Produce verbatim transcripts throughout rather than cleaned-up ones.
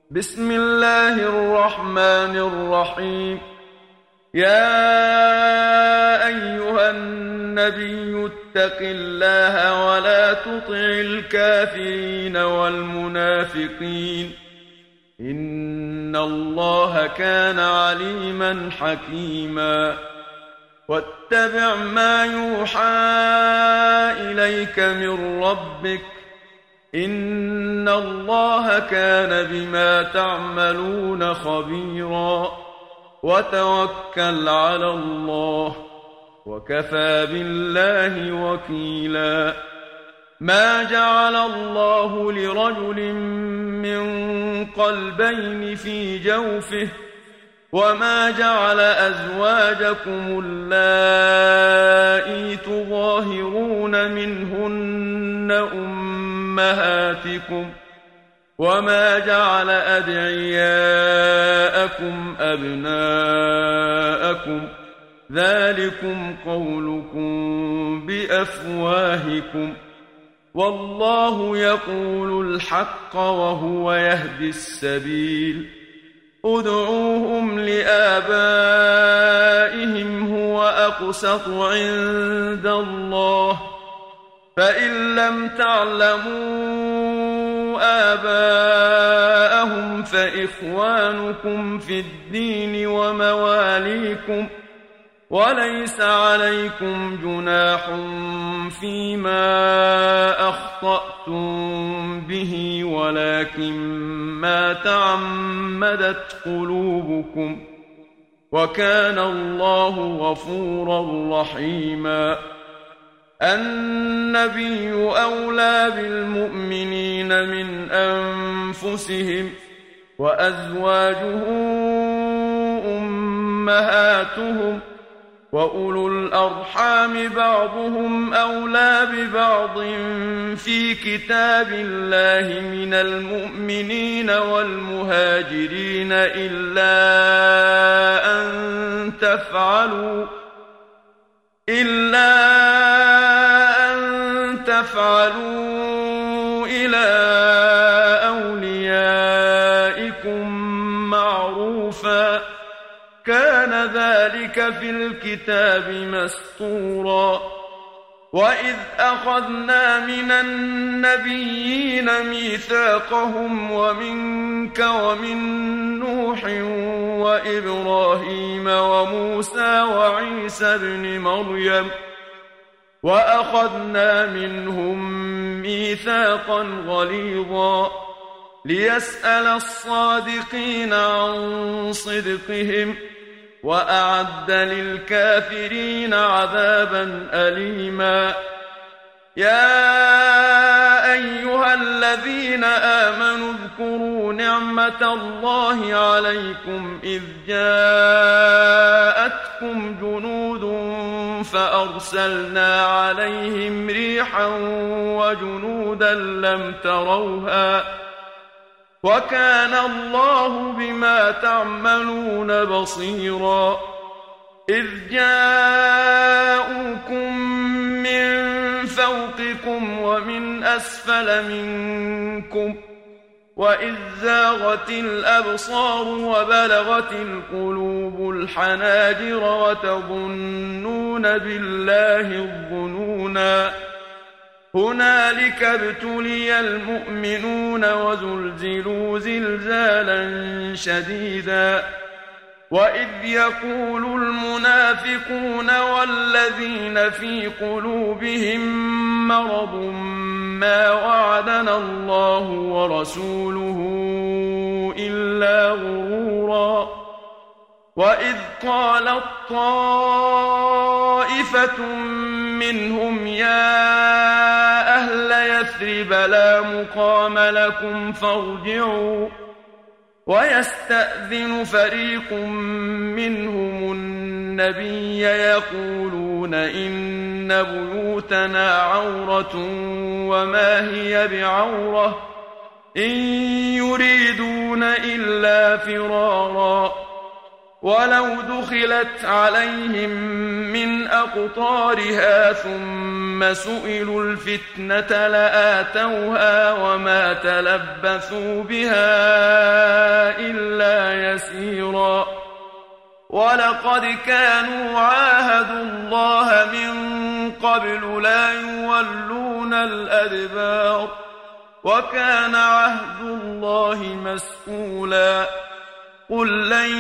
بسم الله الرحمن الرحيم. يا أيها النبي اتق الله ولا تطع الكافرين والمنافقين إن الله كان عليما حكيما. واتبع ما يوحى إليك من ربك إن الله كان بما تعملون خبيرا. وتوكل على الله وكفى بالله وكيلا. ما جعل الله لرجل من قلبين في جوفه وما جعل أزواجكم اللائي تظاهرون منهن أمهاتكم وما جعل أدعياءكم أبناءكم ذلكم قولكم بأفواهكم والله يقول الحق وهو يهدي السبيل. ادعوهم لآبائهم هو أقسط عند الله فإن لم تعلموا آباءهم فإخوانكم في الدين ومواليكم وليس عليكم جناح فيما أخطأتم به ولكن ما تعمدت قلوبكم وكان الله غفورا رحيما. النبي أولى بالمؤمنين من أنفسهم وأزواجه أمهاتهم وأولو الأرحام بعضهم أولى ببعض في كتاب الله من المؤمنين والمهاجرين إلا أن تفعلوا إلا أن تفعلوا إلى أوليائكم معروفا كان ذلك في الكتاب مسطورا. وإذ أخذنا من النبيين ميثاقهم ومنك ومن نوح وإبراهيم وموسى وعيسى ابن مريم وأخذنا منهم ميثاقا غليظا ليسأل الصادقين عن صدقهم وأعد للكافرين عذابا أليما. يا أيها الذين آمنوا اذكروا نعمة الله عليكم إذ جاءتكم جنود فأرسلنا عليهم ريحا وجنودا لم تروها وكان الله بما تعملون بصيرا. إذ جاءوكم من فوقكم ومن أسفل منكم وإذ زاغت الأبصار وبلغت القلوب الحناجر وتظنون بالله الظنونا. هنالك ابتلي المؤمنون وزلزلوا زلزالا شديدا. وإذ يقول المنافقون والذين في قلوبهم مرض ما وعدنا الله ورسوله إلا غرورا. وإذ قالت طائفة منهم يا أهل يثرب لا مقام لكم فارجعوا ويستأذن فريق منهم النبي يقولون إن بيوتنا عورة وما هي بعورة إن يريدون إلا فرارا. ولو دخلت عليهم من أقطارها ثم سئلوا الفتنة لآتوها وما تلبثوا بها يسيرا ولقد كانوا عاهدوا الله من قبل لا يولون الأدبار وكان عهد الله مسؤولا قل لن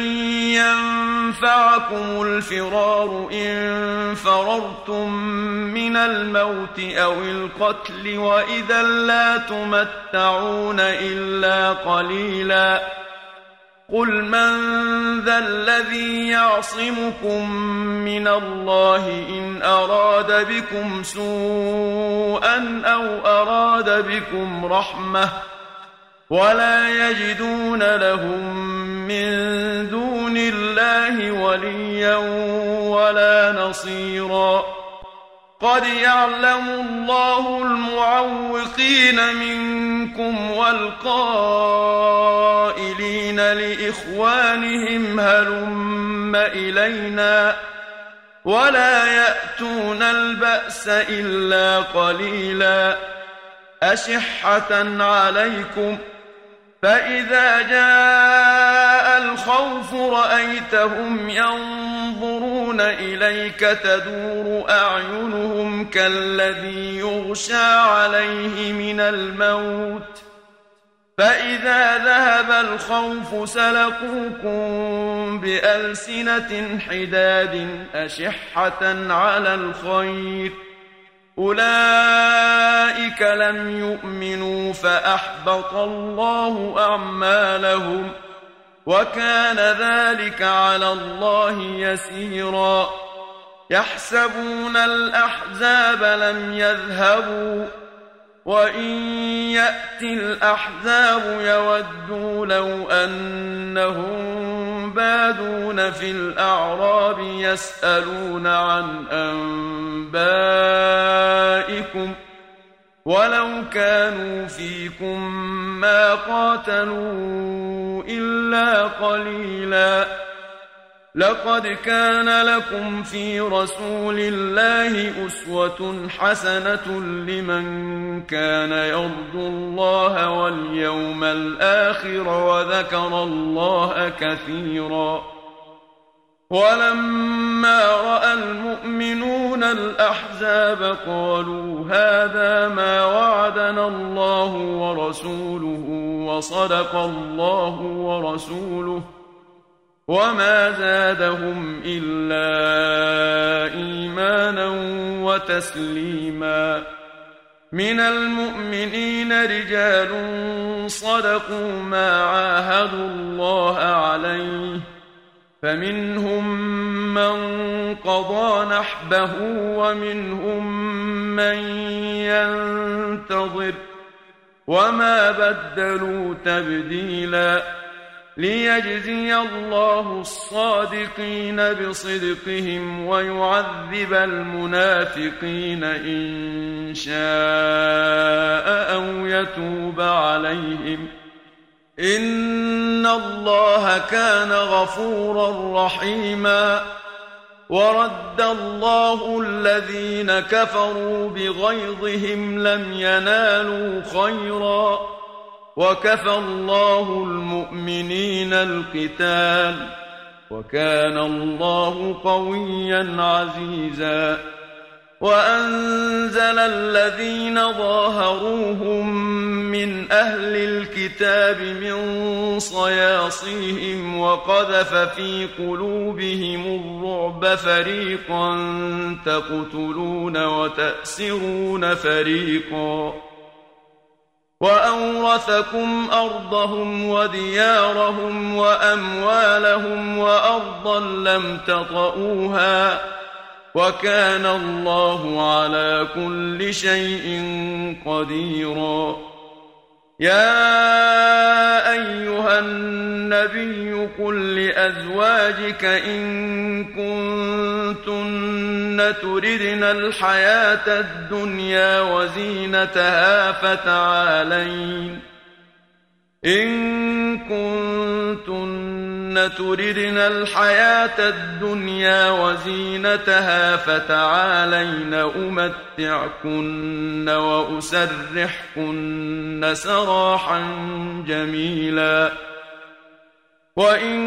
ينفعكم الفرار إن فررتم من الموت أو القتل وإذا لا تمتعون إلا قليلا قل من ذا الذي يعصمكم من الله إن أراد بكم سوءا أو أراد بكم رحمة ولا يجدون لهم من دون الله وليا ولا نصيرا قد يعلم الله المعوقين منكم والقائلين لإخوانهم هلم إلينا ولا يأتون البأس إلا قليلا أشحة عليكم فإذا جاء الخوف رأيتهم ينظرون إليك تدور أعينهم كالذي يغشى عليه من الموت فإذا ذهب الخوف سلقوكم بألسنة حداد أشحة على الخير أولئك لم يؤمنوا فأحبط الله أعمالهم وكان ذلك على الله يسيرا يحسبون الأحزاب لم يذهبوا وإن يأتي الأحزاب يودوا لو أنهم بادون في الأعراب يسألون عن أنبائكم ولو كانوا فيكم ما قاتلوا إلا قليلا لقد كان لكم في رسول الله أسوة حسنة لمن كان يرجو الله واليوم الآخر وذكر الله كثيرا ولما رأى المؤمنون الأحزاب قالوا هذا ما وعدنا الله ورسوله وصدق الله ورسوله وما زادهم إلا إيمانا وتسليما من المؤمنين رجال صدقوا ما عاهدوا الله عليه فمنهم من قضى نحبه ومنهم من ينتظر وما بدلوا تبديلا ليجزي الله الصادقين بصدقهم ويعذب المنافقين إن شاء أو يتوب عليهم إن الله كان غفورا رحيما ورد الله الذين كفروا بغيظهم لم ينالوا خيرا وكفى الله المؤمنين القتال وكان الله قويا عزيزا وأنزل الذين ظاهروهم من أهل الكتاب من صياصيهم وقذف في قلوبهم الرعب فريقا تقتلون وتأسرون فريقا وأورثكم أرضهم وديارهم وأموالهم وأرضا لم تطئوها وكان الله على كل شيء قديرا يا أيها النبي قل لأزواجك إن كنتن تردن الحياة الدنيا وزينتها فتعالين إن كنتن تردن الحياة الدنيا وزينتها فتعالين أمتعكن وأسرحكن سراحا جميلا وإن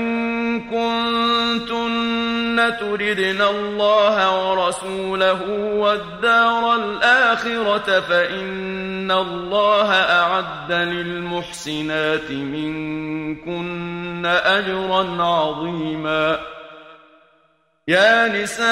كنتن تردن الله ورسوله والدار الآخرة فإن الله أعد للمحسنات منكن أجرا عظيما. يا نساء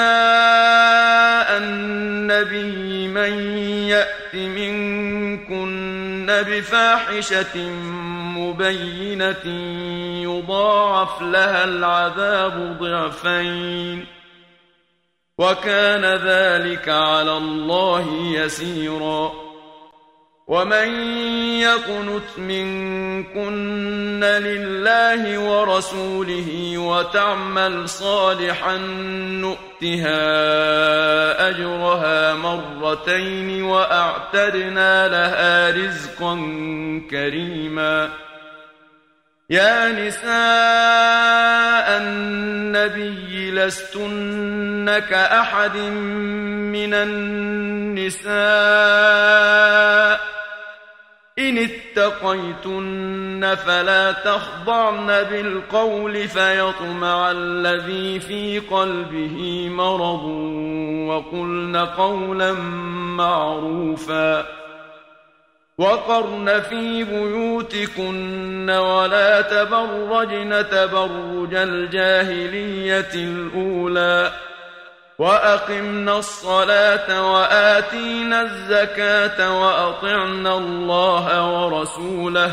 النبي من يأت منكن بفاحشة مبينة يضاعف لها العذاب ضعفين وكان ذلك على الله يسيرا. ومن يقنت منكن لله ورسوله وتعمل صالحا نؤتها أجرها مرتين وأعتدنا لها رزقا كريما. يا نساء النبي لستن كأحد من النساء إن اتقيتن فلا تخضعن بالقول فيطمع الذي في قلبه مرض وقلن قولا معروفا. وقرن في بيوتكن ولا تبرجن تبرج الجاهلية الأولى وأقمنا الصلاة وآتينا الزكاة وأطعنا الله ورسوله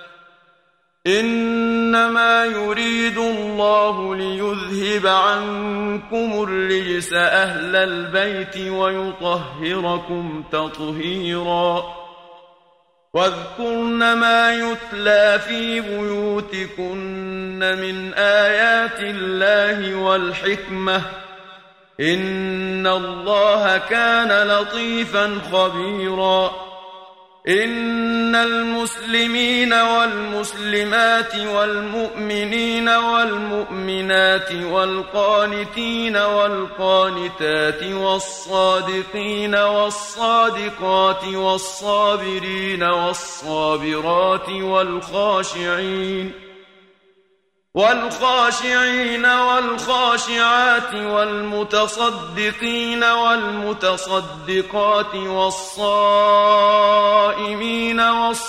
إنما يريد الله ليذهب عنكم الرجس أهل البيت ويطهركم تطهيرا. واذكرن ما يتلى في بيوتكن من آيات الله والحكمة إن الله كان لطيفا خبيرا. إن المسلمين والمسلمات والمؤمنين والمؤمنات والقانتين والقانتات والصادقين والصادقات والصابرين والصابرات والخاشعين والخاشعين والخاشعات والمتصدقين والمتصدقات والصائمين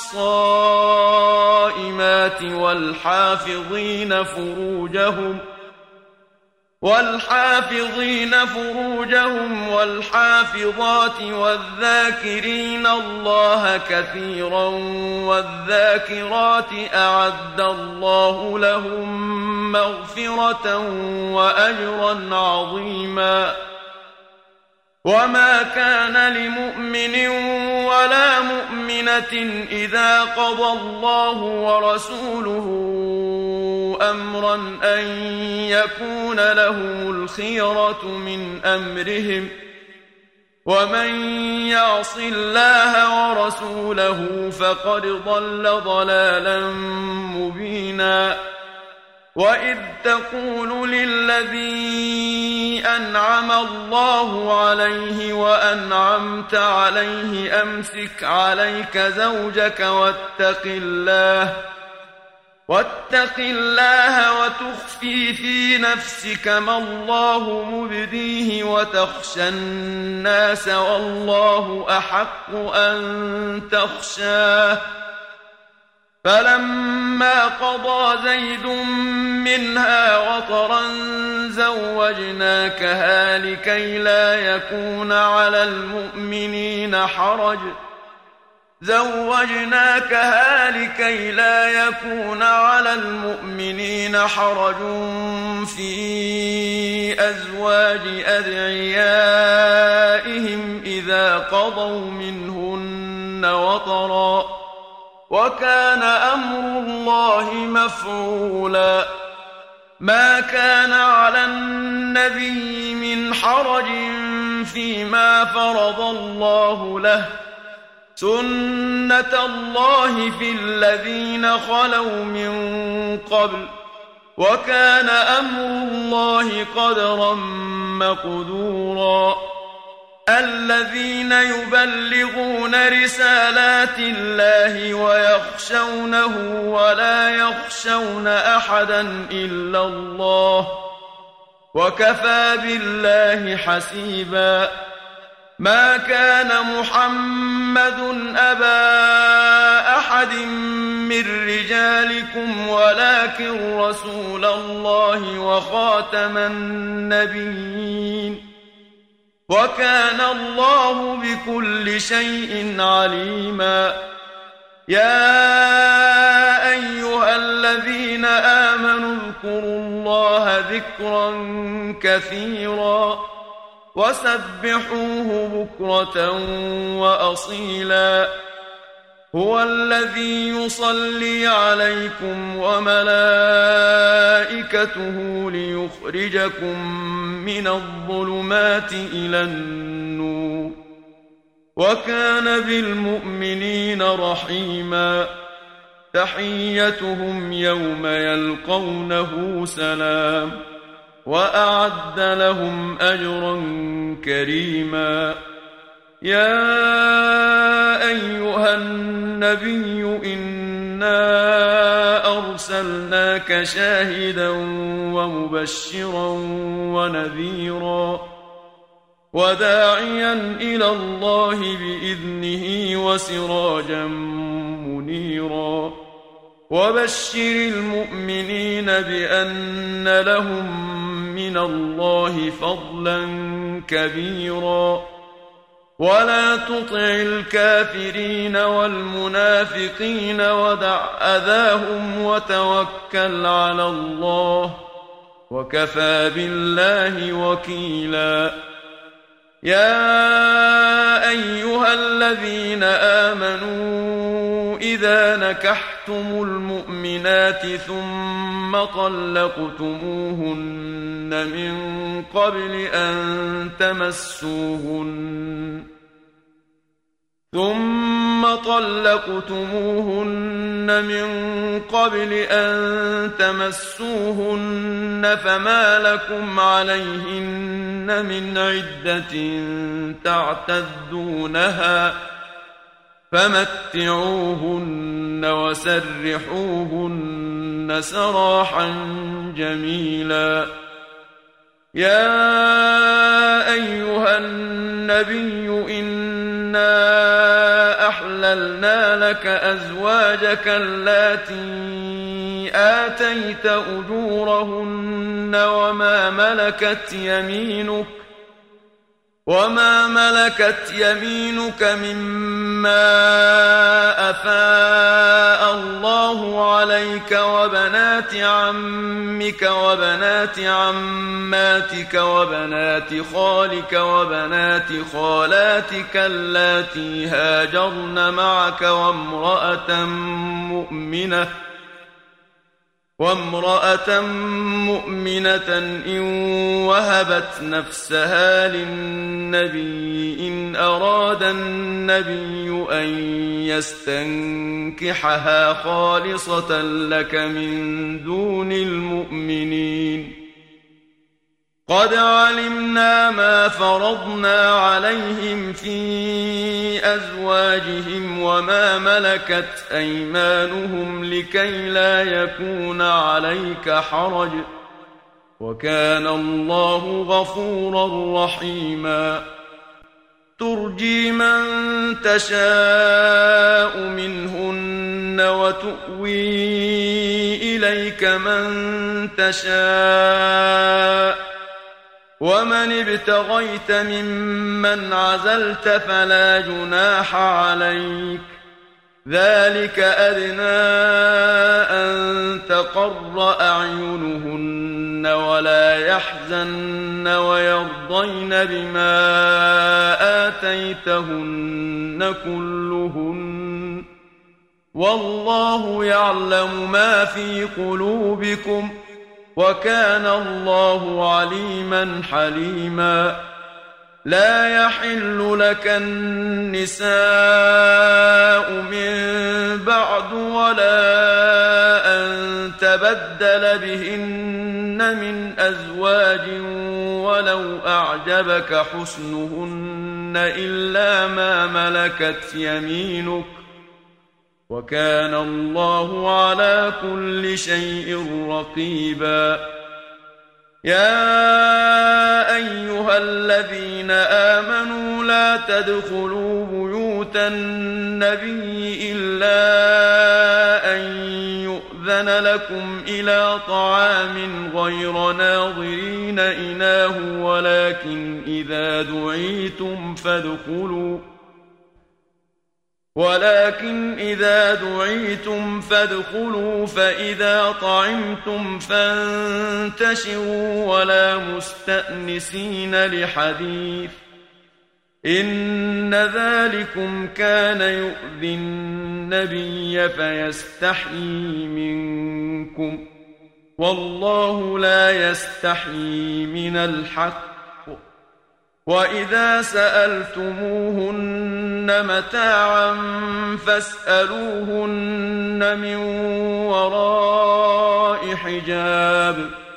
والصائمات والحافظين فروجهم والحافظين فروجهم والحافظات والذاكرين الله كثيرا والذاكرات أعد الله لهم مغفرة وأجرا عظيما. وما كان لمؤمن ولا مؤمنة إذا قضى الله ورسوله أمرا أن يكون لهم الخيرة من أمرهم ومن يعص الله ورسوله فقد ضل ضلالا مبينا. وإذ تقول للذي أنعم الله عليه وأنعمت عليه أمسك عليك زوجك واتق الله واتق الله وتخفي في نفسك ما الله مبديه وتخشى الناس والله أحق أن تخشاه. فلما قضى زيد منها وطرا زوجناكها لكي لا يكون على المؤمنين حرج زوجناكها لكي لا يكون على المؤمنين حرج في أزواج أدعيائهم إذا قضوا منهن وطرا وكان أمر الله مفعولا. ما كان على النبي من حرج فيما فرض الله له سنة الله في الذين خلوا من قبل وكان أمر الله قدرا مقدورا. الذين يبلغون رسالات الله ويخشونه ولا يخشون أحدا إلا الله وكفى بالله حسيبا. ما كان محمد أبا أحد من رجالكم ولكن رسول الله وخاتم النبيين وكان الله بكل شيء عليما. يا أيها الذين آمنوا اذكروا الله ذكرا كثيرا وسبحوه بكرة وأصيلا. هو الذي يصلي عليكم وملائكته ليخرجكم من الظلمات إلى النور وكان بالمؤمنين رحيما. تحيتهم يوم يلقونه سلام وأعد لهم أجرا كريما. يا أيها النبي إنا أرسلناك شاهدا ومبشرا ونذيرا وداعيا إلى الله بإذنه وسراجا منيرا. وبشر المؤمنين بأن لهم من الله فضلا كبيرا. ولا تطع الكافرين والمنافقين ودع أذاهم وتوكل على الله وكفى بالله وكيلا. يا أيها الذين آمنوا إذا نكحتم المؤمنات ثم طلقتموهن من قبل أن تمسوهن ثم طلقتموهن من قبل أن تمسوهن فما لكم عليهن من عدة تعتدونها فمتعوهن وسرحوهن سراحا جميلا. يا أيها النبي إنا أحللنا لك أزواجك اللاتي آتيت أجورهن وما ملكت يمينك وما ملكت يمينك مما أفاء الله عليك وبنات عمك وبنات عماتك وبنات خالك وبنات خالاتك اللاتي هاجرن معك وامرأة مؤمنة وامرأة مؤمنة إن وهبت نفسها للنبي إن أراد النبي أن يستنكحها خالصة لك من دون المؤمنين. قد علمنا ما فرضنا عليهم في أزواجهم وما ملكت أيمانهم لكي لا يكون عليك حرج وكان الله غفورا رحيما. ترجي من تشاء منهن وتؤوي إليك من تشاء ومن ابتغيت ممن عزلت فلا جناح عليك. ذلك أدنى أن تقر أعينهن ولا يحزن ويرضين بما آتيتهن كلهن والله يعلم ما في قلوبكم وكان الله عليما حليما. لا يحل لك النساء من بعد ولا أن تبدل بهن من أزواج ولو أعجبك حسنهن إلا ما ملكت يمينك وكان الله على كل شيء رقيبا. يا أيها الذين آمنوا لا تدخلوا بيوت النبي إلا أن يؤذن لكم إلى طعام غير ناظرين إناه ولكن إذا دعيتم فادخلوا ولكن إذا دعيتم فادخلوا فإذا طعمتم فانتشروا ولا مستأنسين لحديث إن ذلكم كان يؤذي النبي فيستحيي منكم والله لا يستحيي من الحق. وإذا سألتموهن متاعا فاسألوهن من وراء حجاب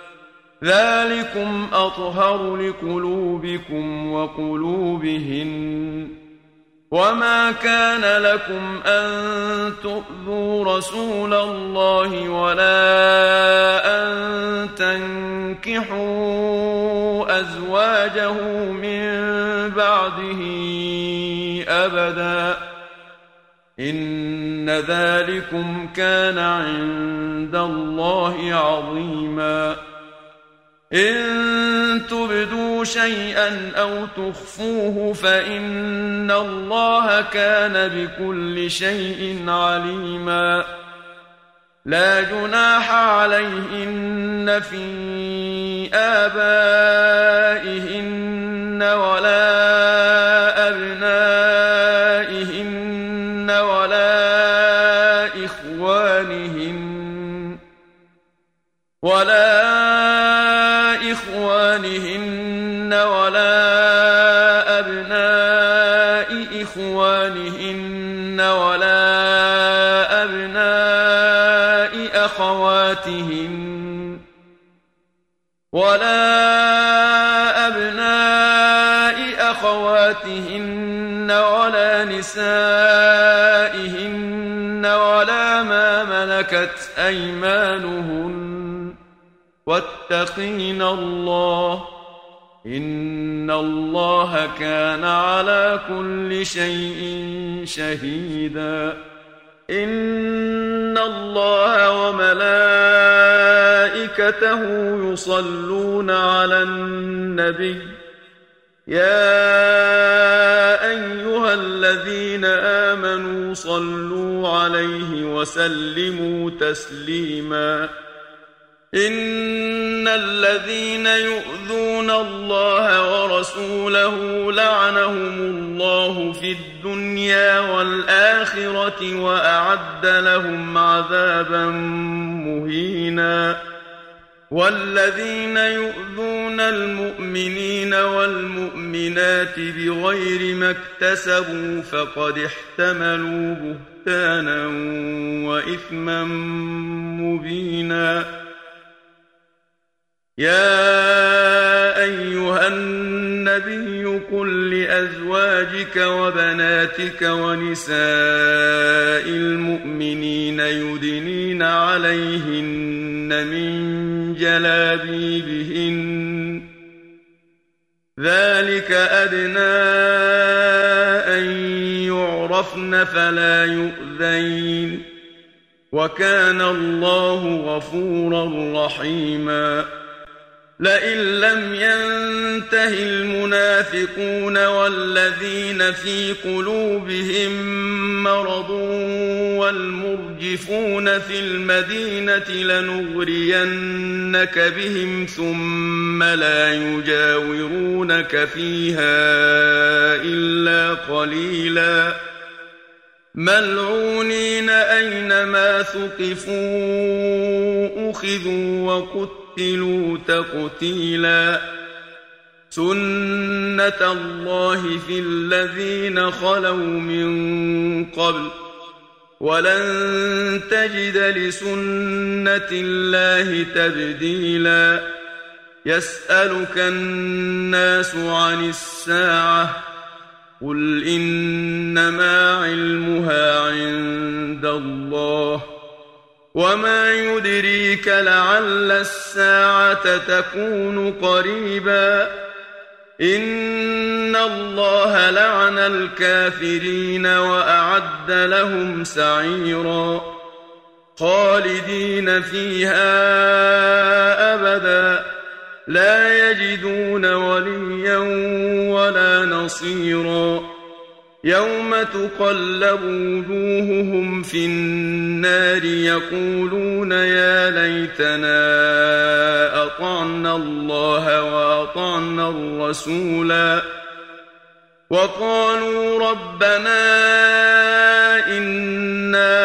ذلكم أطهر لقلوبكم وقلوبهن. وما كان لكم أن تؤذوا رسول الله ولا أن تنكحوا أزواجه من بعده أبدا إن ذلكم كان عند الله عظيما. إن تبدوا شيئا أو تخفوه فإن الله كان بكل شيء عليما. لا جناح عليهن في آبائهن ولا أبنائهن ولا إخوانهن ولا إخوانهن ولا أبناء إخوانهن ولا أبناء أخواتهن ولا أبناء أخواتهن ولا نسائهن ولا ما ملكت أيمانهن واتقين الله إن الله كان على كل شيء شهيدا. إن الله وملائكته يصلون على النبي يا أيها الذين آمنوا صلوا عليه وسلموا تسليما. إن الذين يؤذون الله ورسوله لعنهم الله في الدنيا والآخرة وأعد لهم عذابا مهينا. والذين يؤذون المؤمنين والمؤمنات بغير ما اكتسبوا فقد احتملوا بهتانا وإثما مبينا. يا أيها النبي قل لأزواجك وبناتك ونساء المؤمنين يدنين عليهن من جلابيبهن ذلك أدنى أن يعرفن فلا يؤذين وكان الله غفورا رحيما. لئن لم ينته المنافقون والذين في قلوبهم مرض والمرجفون في المدينة لنغرينك بهم ثم لا يجاورونك فيها إلا قليلا ملعونين أينما ثقفوا أخذوا وقتلوا تقتيلا. سنة الله في الذين خلوا من قبل ولن تجد لسنة الله تبديلا. يسألك الناس عن الساعة قل إنما علمها عند الله وما يدريك لعل الساعة تكون قريبا إن الله لعن الكافرين وأعد لهم سعيرا خالدين فيها أبدا لا يجدون وليا ولا نصيرا يوم تقلب وجوههم في النار يقولون يا ليتنا أطعنا الله وأطعنا الرسولا وقالوا ربنا إنا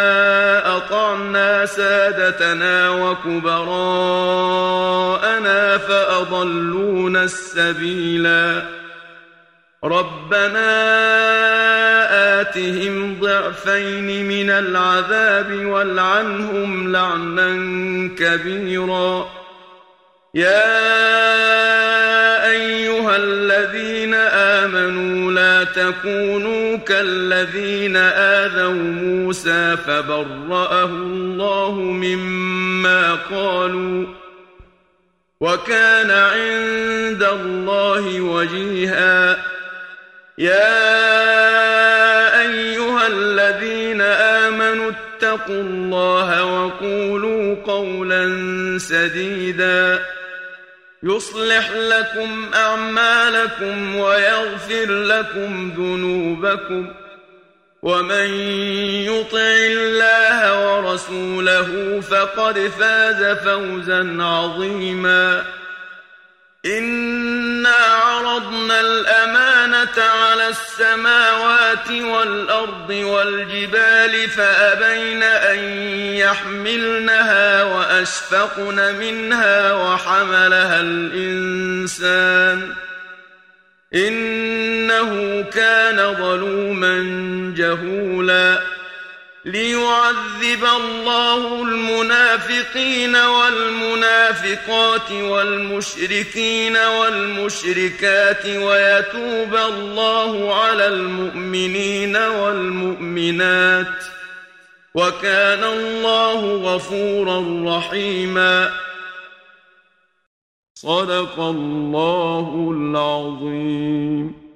أطعنا سادتنا وكبراءنا فأضلونا السبيلا ربنا آتهم ضعفين من العذاب والعنهم لعنا كبيرا يا أيها الذين آمنوا لا تكونوا كالذين آذوا موسى فبرأه الله مما قالوا وكان عند الله وجيها يا أيها الذين آمنوا اتقوا الله وقولوا قولا سديدا يصلح لكم أعمالكم ويغفر لكم ذنوبكم ومن يطع الله ورسوله فقد فاز فوزا عظيما إنا عرضنا الأمانة على السماوات والأرض والجبال فأبين أن يحملنها وأشفقن منها وحملها الإنسان إنه كان ظلوما جهولا ليعذب الله المنافقين والمنافقات والمشركين والمشركات ويتوب الله على المؤمنين والمؤمنات وكان الله غفورا رحيما صدق الله العظيم.